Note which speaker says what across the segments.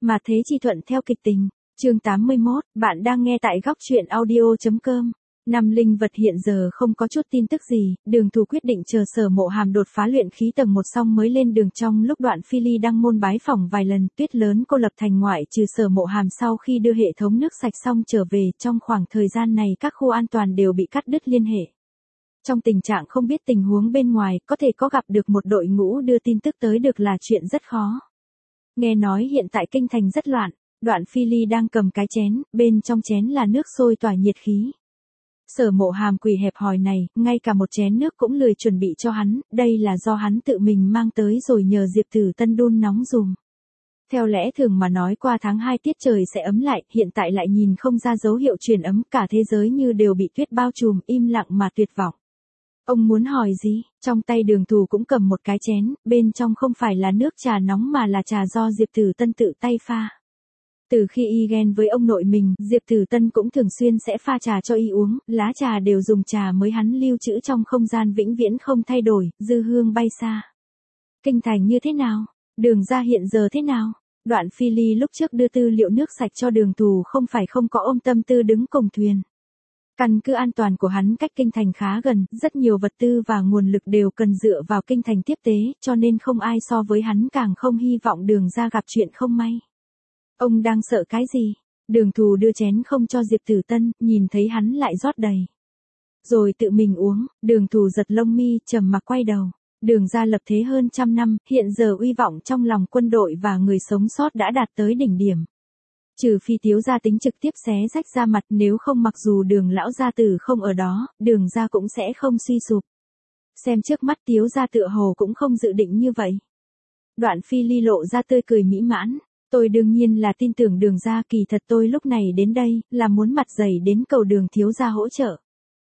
Speaker 1: Mà thế chi thuận theo kịch tình. Chương 81, bạn đang nghe tại góc truyện audio.com. Năm linh vật hiện giờ không có chút tin tức gì, Đường Thù quyết định chờ Sở Mộ Hàm đột phá luyện khí tầng 1 xong mới lên đường. Trong lúc Đoạn Phi Ly đăng môn bái phỏng vài lần, Tuyết Lớn cô lập thành ngoại trừ Sở Mộ Hàm sau khi đưa hệ thống nước sạch xong trở về, trong khoảng thời gian này các khu an toàn đều bị cắt đứt liên hệ. Trong tình trạng không biết tình huống bên ngoài, có thể có gặp được một đội ngũ đưa tin tức tới được là chuyện rất khó. Nghe nói hiện tại kinh thành rất loạn, Đoạn Phi Ly đang cầm cái chén, bên trong chén là nước sôi tỏa nhiệt khí. Sở Mộ Hàm quỷ hẹp hòi này, ngay cả một chén nước cũng lười chuẩn bị cho hắn, đây là do hắn tự mình mang tới rồi nhờ Diệp Tử Tân đun nóng dùm. Theo lẽ thường mà nói qua tháng 2 tiết trời sẽ ấm lại, hiện tại lại nhìn không ra dấu hiệu chuyển ấm, cả thế giới như đều bị tuyết bao trùm, im lặng mà tuyệt vọng. Ông muốn hỏi gì? Trong tay Đường Thù cũng cầm một cái chén, bên trong không phải là nước trà nóng mà là trà do Diệp Tử Tân tự tay pha. Từ khi y ghen với ông nội mình, Diệp Tử Tân cũng thường xuyên sẽ pha trà cho y uống, lá trà đều dùng trà mới hắn lưu trữ trong không gian vĩnh viễn không thay đổi, dư hương bay xa. Kinh thành như thế nào? Đường ra hiện giờ thế nào? Đoạn Phi Ly lúc trước đưa tư liệu nước sạch cho Đường Thù không phải không có ôm tâm tư đứng cùng thuyền. Căn cứ an toàn của hắn cách kinh thành khá gần, rất nhiều vật tư và nguồn lực đều cần dựa vào kinh thành tiếp tế, cho nên không ai so với hắn càng không hy vọng Đường ra gặp chuyện không may. Ông đang sợ cái gì? Đường Thù đưa chén không cho Diệp Tử Tân, nhìn thấy hắn lại rót đầy. Rồi tự mình uống, Đường Thù giật lông mi, trầm mặc quay đầu. Đường ra lập thế hơn 100 năm, hiện giờ uy vọng trong lòng quân đội và người sống sót đã đạt tới đỉnh điểm. Trừ phi Tiếu gia tính trực tiếp xé rách ra mặt, nếu không mặc dù Đường lão gia tử không ở đó, Đường gia cũng sẽ không suy sụp. Xem trước mắt Tiếu gia tựa hồ cũng không dự định như vậy. Đoạn Phi Ly lộ ra tươi cười mỹ mãn. Tôi đương nhiên là tin tưởng Đường gia, kỳ thật tôi lúc này đến đây, là muốn mặt dày đến cầu Đường thiếu gia hỗ trợ.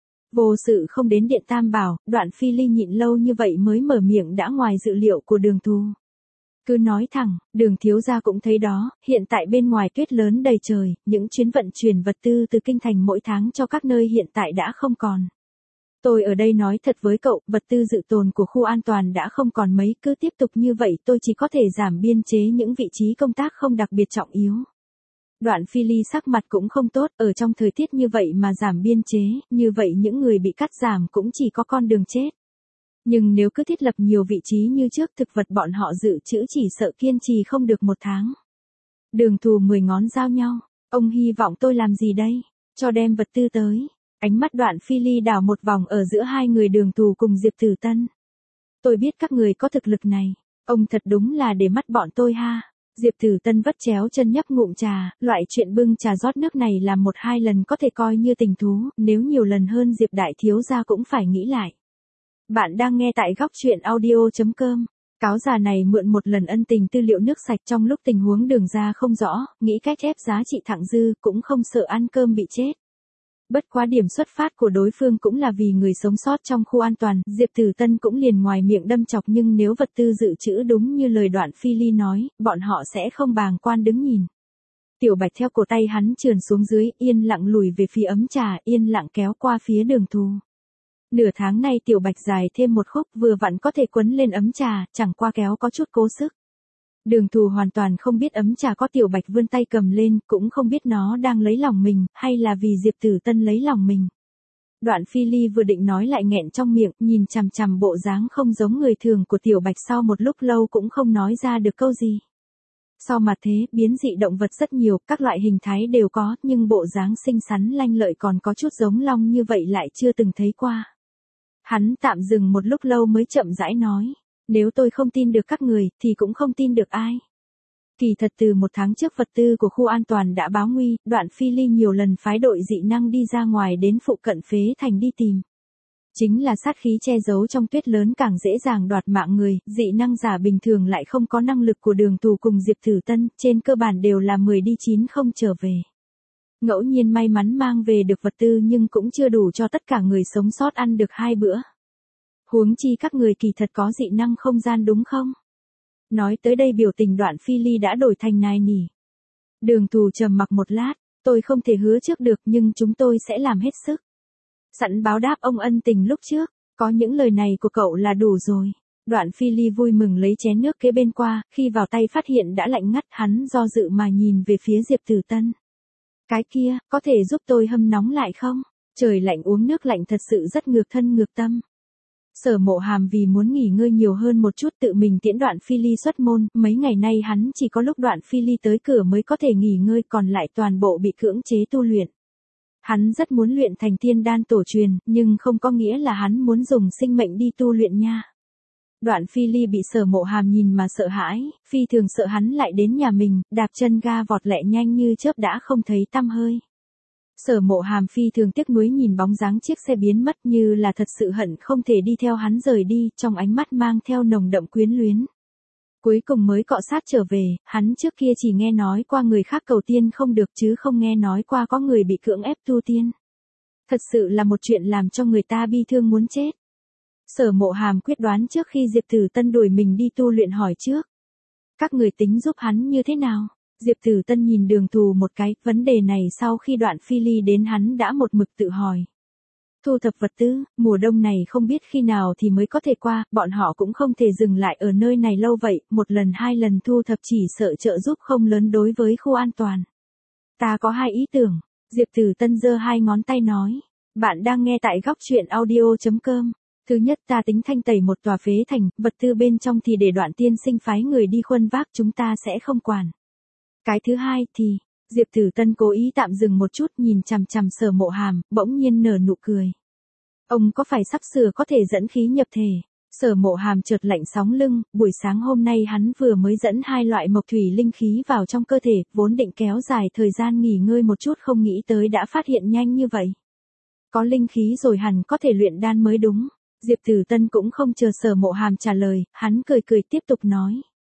Speaker 1: Vô sự không đến điện Tam Bảo, Đoạn Phi Ly nhịn lâu như vậy mới mở miệng đã ngoài dự liệu của Đường Thù. Cứ nói thẳng, Đường thiếu gia cũng thấy đó, hiện tại bên ngoài tuyết lớn đầy trời, những chuyến vận chuyển vật tư từ kinh thành mỗi tháng cho các nơi hiện tại đã không còn. Tôi ở đây nói thật với cậu, vật tư dự tồn của khu an toàn đã không còn mấy, cứ tiếp tục như vậy tôi chỉ có thể giảm biên chế những vị trí công tác không đặc biệt trọng yếu. Đoạn Phi Ly sắc mặt cũng không tốt, ở trong thời tiết như vậy mà giảm biên chế, như vậy những người bị cắt giảm cũng chỉ có con đường chết. Nhưng nếu cứ thiết lập nhiều vị trí như trước, thực vật bọn họ dự trữ chỉ sợ kiên trì không được 1 tháng. Đường Thù 10 ngón giao nhau, ông hy vọng tôi làm gì đây? Cho đem vật tư tới. Ánh mắt Đoạn Phi Ly đảo một vòng ở giữa hai người Đường Thù cùng Diệp Tử Tân. Tôi biết các người có thực lực này, ông thật đúng là để mắt bọn tôi ha. Diệp Tử Tân vắt chéo chân nhấp ngụm trà, loại chuyện bưng trà rót nước này làm 1-2 lần có thể coi như tình thú, nếu nhiều lần hơn Diệp đại thiếu gia cũng phải nghĩ lại. Bạn đang nghe tại góc truyện audio.com. Cáo già này mượn một lần ân tình tư liệu nước sạch trong lúc tình huống Đường ra không rõ, nghĩ cách ép giá trị thặng dư, cũng không sợ ăn cơm bị chết. Bất quá điểm xuất phát của đối phương cũng là vì người sống sót trong khu an toàn, Diệp Tử Tân cũng liền ngoài miệng đâm chọc, nhưng nếu vật tư dự trữ đúng như lời Đoạn Phi Ly nói, bọn họ sẽ không bàng quan đứng nhìn. Tiểu Bạch theo cổ tay hắn trườn xuống dưới, yên lặng lùi về phía ấm trà, yên lặng kéo qua phía Đường Thù. Nửa tháng nay Tiểu Bạch dài thêm một khúc, vừa vặn có thể quấn lên ấm trà, chẳng qua kéo có chút cố sức. Đường Thù hoàn toàn không biết ấm trà có Tiểu Bạch vươn tay cầm lên, cũng không biết nó đang lấy lòng mình, hay là vì Diệp Tử Tân lấy lòng mình. Đoạn Phi Ly vừa định nói lại nghẹn trong miệng, nhìn chằm chằm bộ dáng không giống người thường của Tiểu Bạch, sau một lúc lâu cũng không nói ra được câu gì. Sau mặt thế, biến dị động vật rất nhiều, các loại hình thái đều có, nhưng bộ dáng xinh xắn lanh lợi còn có chút giống long như vậy lại chưa từng thấy qua. Hắn tạm dừng một lúc lâu mới chậm rãi nói. Nếu tôi không tin được các người, thì cũng không tin được ai. Kỳ thật từ 1 tháng trước vật tư của khu an toàn đã báo nguy, Đoạn Phi Ly nhiều lần phái đội dị năng đi ra ngoài đến phụ cận phế thành đi tìm. Chính là sát khí che giấu trong tuyết lớn càng dễ dàng đoạt mạng người, dị năng giả bình thường lại không có năng lực của Đường Thù cùng Diệp Tử Tân, trên cơ bản đều là 10 đi 9 không trở về. Ngẫu nhiên may mắn mang về được vật tư nhưng cũng chưa đủ cho tất cả người sống sót ăn được 2 bữa. Huống chi các người kỳ thật có dị năng không gian đúng không? Nói tới đây biểu tình Đoạn Phi Ly đã đổi thành nài nỉ. Đường Thù trầm mặc một lát, tôi không thể hứa trước được nhưng chúng tôi sẽ làm hết sức. Sẵn báo đáp ông ân tình lúc trước, có những lời này của cậu là đủ rồi. Đoạn Phi Ly vui mừng lấy chén nước kế bên qua, khi vào tay phát hiện đã lạnh ngắt, hắn do dự mà nhìn về phía Diệp Tử Tân. Cái kia, có thể giúp tôi hâm nóng lại không? Trời lạnh uống nước lạnh thật sự rất ngược thân ngược tâm. Sở Mộ Hàm vì muốn nghỉ ngơi nhiều hơn một chút tự mình tiễn Đoạn Phi Ly xuất môn, mấy ngày nay hắn chỉ có lúc Đoạn Phi Ly tới cửa mới có thể nghỉ ngơi, còn lại toàn bộ bị cưỡng chế tu luyện. Hắn rất muốn luyện thành tiên đan tổ truyền, nhưng không có nghĩa là hắn muốn dùng sinh mệnh đi tu luyện nha. Đoạn Phi Ly bị Sở Mộ Hàm nhìn mà sợ hãi, phi thường sợ hắn lại đến nhà mình, đạp chân ga vọt lẹ nhanh như chớp đã không thấy tăm hơi. Sở Mộ Hàm phi thường tiếc nuối nhìn bóng dáng chiếc xe biến mất, như là thật sự hận không thể đi theo hắn rời đi, trong ánh mắt mang theo nồng đậm quyến luyến. Cuối cùng mới cọ sát trở về, hắn trước kia chỉ nghe nói qua người khác cầu tiên không được chứ không nghe nói qua có người bị cưỡng ép tu tiên. Thật sự là một chuyện làm cho người ta bi thương muốn chết. Sở Mộ Hàm quyết đoán trước khi Diệp Tử Tân đuổi mình đi tu luyện hỏi trước. Các người tính giúp hắn như thế nào? Diệp Tử Tân nhìn Đường Thù một cái, vấn đề này sau khi Đoạn Phi Ly đến hắn đã một mực tự hỏi. Thu thập vật tư, mùa đông này không biết khi nào thì mới có thể qua, bọn họ cũng không thể dừng lại ở nơi này lâu vậy, một lần hai lần thu thập chỉ sợ trợ giúp không lớn đối với khu an toàn. Ta có hai ý tưởng, Diệp Tử Tân giơ hai ngón tay nói. Bạn đang nghe tại góc truyện audio.com. Thứ nhất, ta tính thanh tẩy một tòa phế thành, vật tư bên trong thì để Đoạn tiên sinh phái người đi khuân vác, chúng ta sẽ không quản. Cái thứ hai thì, Diệp Tử Tân cố ý tạm dừng một chút nhìn chằm chằm Sở Mộ Hàm, bỗng nhiên nở nụ cười. Ông có phải sắp sửa có thể dẫn khí nhập thể? Sở Mộ Hàm chợt lạnh sóng lưng, buổi sáng hôm nay hắn vừa mới dẫn hai loại mộc thủy linh khí vào trong cơ thể, vốn định kéo dài thời gian nghỉ ngơi một chút không nghĩ tới đã phát hiện nhanh như vậy. Có linh khí rồi hẳn có thể luyện đan mới đúng. Diệp Tử Tân cũng không chờ Sở Mộ Hàm trả lời, hắn cười cười tiếp tục nói.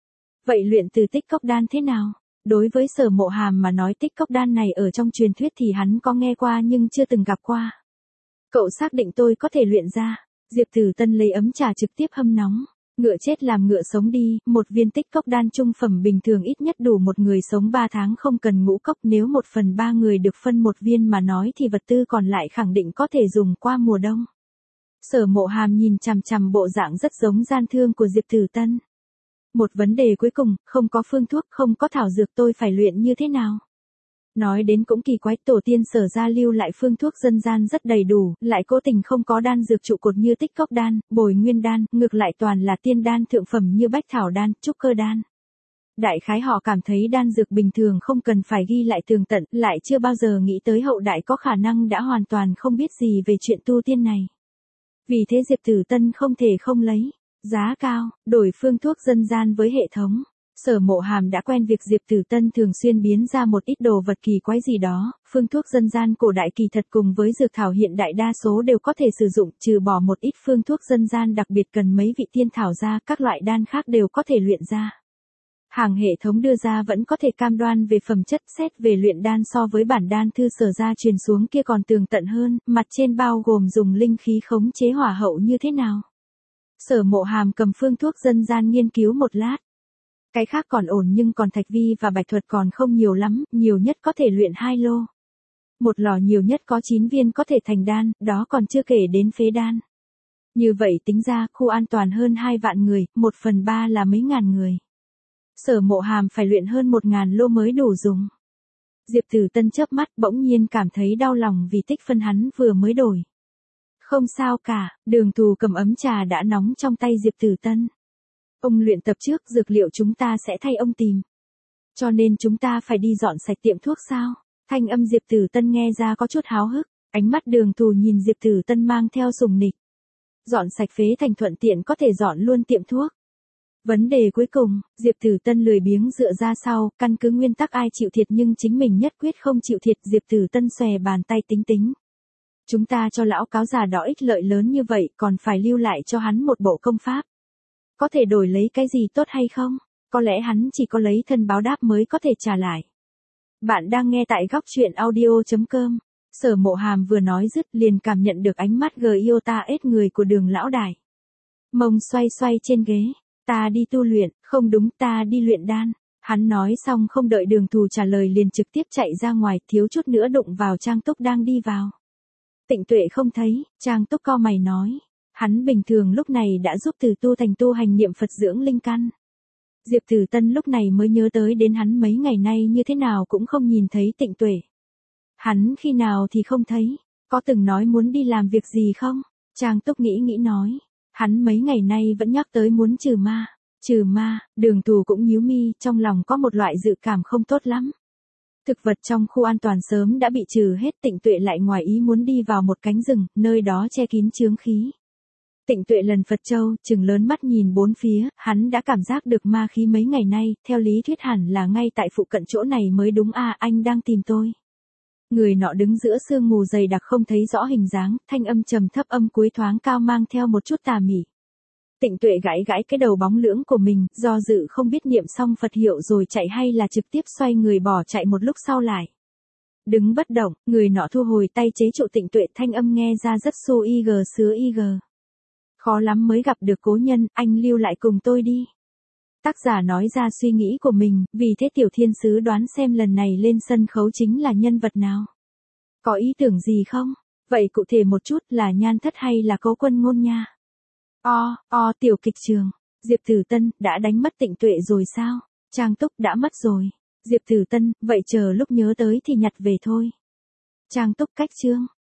Speaker 1: Vậy luyện từ tích cốc đan thế nào? Đối với Sở Mộ Hàm mà nói tích cốc đan này ở trong truyền thuyết thì hắn có nghe qua nhưng chưa từng gặp qua. Cậu xác định tôi có thể luyện ra. Diệp Tử Tân lấy ấm trà trực tiếp hâm nóng. Ngựa chết làm ngựa sống đi, một viên tích cốc đan trung phẩm bình thường ít nhất đủ một người sống 3 tháng không cần ngũ cốc, nếu 1/3 người được phân một viên mà nói thì vật tư còn lại khẳng định có thể dùng qua mùa đông. Sở Mộ Hàm nhìn chằm chằm bộ dạng rất giống gian thương của Diệp Tử Tân. Một vấn đề cuối cùng, không có phương thuốc, không có thảo dược, tôi phải luyện như thế nào? Nói đến cũng kỳ quái, tổ tiên Sở gia lưu lại phương thuốc dân gian rất đầy đủ, lại cố tình không có đan dược trụ cột như tích cốc đan, bồi nguyên đan, ngược lại toàn là tiên đan thượng phẩm như bách thảo đan, trúc cơ đan. Đại khái họ cảm thấy đan dược bình thường không cần phải ghi lại tường tận, lại chưa bao giờ nghĩ tới hậu đại có khả năng đã hoàn toàn không biết gì về chuyện tu tiên này. Vì thế Diệp Tử Tân không thể không lấy giá cao, đổi phương thuốc dân gian với hệ thống. Sở Mộ Hàm đã quen việc Diệp Tử Tân thường xuyên biến ra một ít đồ vật kỳ quái gì đó, phương thuốc dân gian cổ đại kỳ thật cùng với dược thảo hiện đại đa số đều có thể sử dụng, trừ bỏ một ít phương thuốc dân gian đặc biệt cần mấy vị tiên thảo ra, các loại đan khác đều có thể luyện ra. Hàng hệ thống đưa ra vẫn có thể cam đoan về phẩm chất, xét về luyện đan so với bản đan thư Sở gia truyền xuống kia còn tường tận hơn, mặt trên bao gồm dùng linh khí khống chế hỏa hậu như thế nào. Sở Mộ Hàm cầm phương thuốc dân gian nghiên cứu một lát. Cái khác còn ổn nhưng còn thạch vi và bạch thuật còn không nhiều lắm, nhiều nhất có thể luyện 2 lô. Một lò nhiều nhất có 9 viên có thể thành đan, đó còn chưa kể đến phế đan. Như vậy tính ra, khu an toàn hơn 2 vạn người, 1/3 là mấy ngàn người. Sở Mộ Hàm phải luyện hơn 1000 lô mới đủ dùng. Diệp Tử Tân chớp mắt bỗng nhiên cảm thấy đau lòng vì tích phân hắn vừa mới đổi. Không sao cả, Đường Thù cầm ấm trà đã nóng trong tay Diệp Tử Tân. Ông luyện tập trước, dược liệu chúng ta sẽ thay ông tìm. Cho nên chúng ta phải đi dọn sạch tiệm thuốc sao? Thanh âm Diệp Tử Tân nghe ra có chút háo hức, ánh mắt Đường Thù nhìn Diệp Tử Tân mang theo sùng nịch. Dọn sạch phế thành thuận tiện có thể dọn luôn tiệm thuốc. Vấn đề cuối cùng, Diệp Tử Tân lười biếng dựa ra sau, căn cứ nguyên tắc ai chịu thiệt nhưng chính mình nhất quyết không chịu thiệt. Diệp Tử Tân xòe bàn tay tính. Chúng ta cho lão cáo già đó ích lợi lớn như vậy còn phải lưu lại cho hắn một bộ công pháp. Có thể đổi lấy cái gì tốt hay không? Có lẽ hắn chỉ có lấy thân báo đáp mới có thể trả lại. Bạn đang nghe tại góc truyện audio.com. Sở Mộ Hàm vừa nói dứt liền cảm nhận được ánh mắt ghét người của Đường lão đại. Mông xoay xoay trên ghế. Ta đi tu luyện, không đúng, ta đi luyện đan. Hắn nói xong không đợi Đường Thù trả lời liền trực tiếp chạy ra ngoài, thiếu chút nữa đụng vào Trang Túc đang đi vào. Tịnh Tuệ không thấy, Trang Túc cau mày nói. Hắn bình thường lúc này đã giúp Từ Tu Thành tu hành niệm Phật dưỡng linh căn. Diệp Tử Tân lúc này mới nhớ tới đến hắn mấy ngày nay như thế nào cũng không nhìn thấy Tịnh Tuệ. Hắn khi nào thì không thấy, có từng nói muốn đi làm việc gì không? Trang Túc nghĩ nói, hắn mấy ngày nay vẫn nhắc tới muốn trừ ma. Trừ ma, Đường Thù cũng nhíu mi, trong lòng có một loại dự cảm không tốt lắm. Thực vật trong khu an toàn sớm đã bị trừ hết, Tịnh Tuệ lại ngoài ý muốn đi vào một cánh rừng, nơi đó che kín chướng khí. Tịnh Tuệ lần Phật Châu, trừng lớn mắt nhìn bốn phía, hắn đã cảm giác được ma khí mấy ngày nay, theo lý thuyết hẳn là ngay tại phụ cận chỗ này mới đúng à, anh đang tìm tôi. Người nọ đứng giữa sương mù dày đặc không thấy rõ hình dáng, thanh âm trầm thấp âm cuối thoáng cao mang theo một chút tà mị. Tịnh Tuệ gãi cái đầu bóng lưỡng của mình, do dự không biết niệm xong Phật hiệu rồi chạy hay là trực tiếp xoay người bỏ chạy một lúc sau lại. Đứng bất động, người nọ thu hồi tay chế trụ Tịnh Tuệ, thanh âm nghe ra rất su ig sứa ig. Khó lắm mới gặp được cố nhân, anh lưu lại cùng tôi đi. Tác giả nói ra suy nghĩ của mình, vì thế Tiểu Thiên Sứ đoán xem lần này lên sân khấu chính là nhân vật nào. Có ý tưởng gì không? Vậy cụ thể một chút là Nhan Thất hay là Cố Quân Ngôn nha? Tiểu kịch trường. Diệp Tử Tân, đã đánh mất Tịnh Tuệ rồi sao? Trang Túc, đã mất rồi. Diệp Tử Tân, vậy chờ lúc nhớ tới thì nhặt về thôi. Trang Túc, cách chương.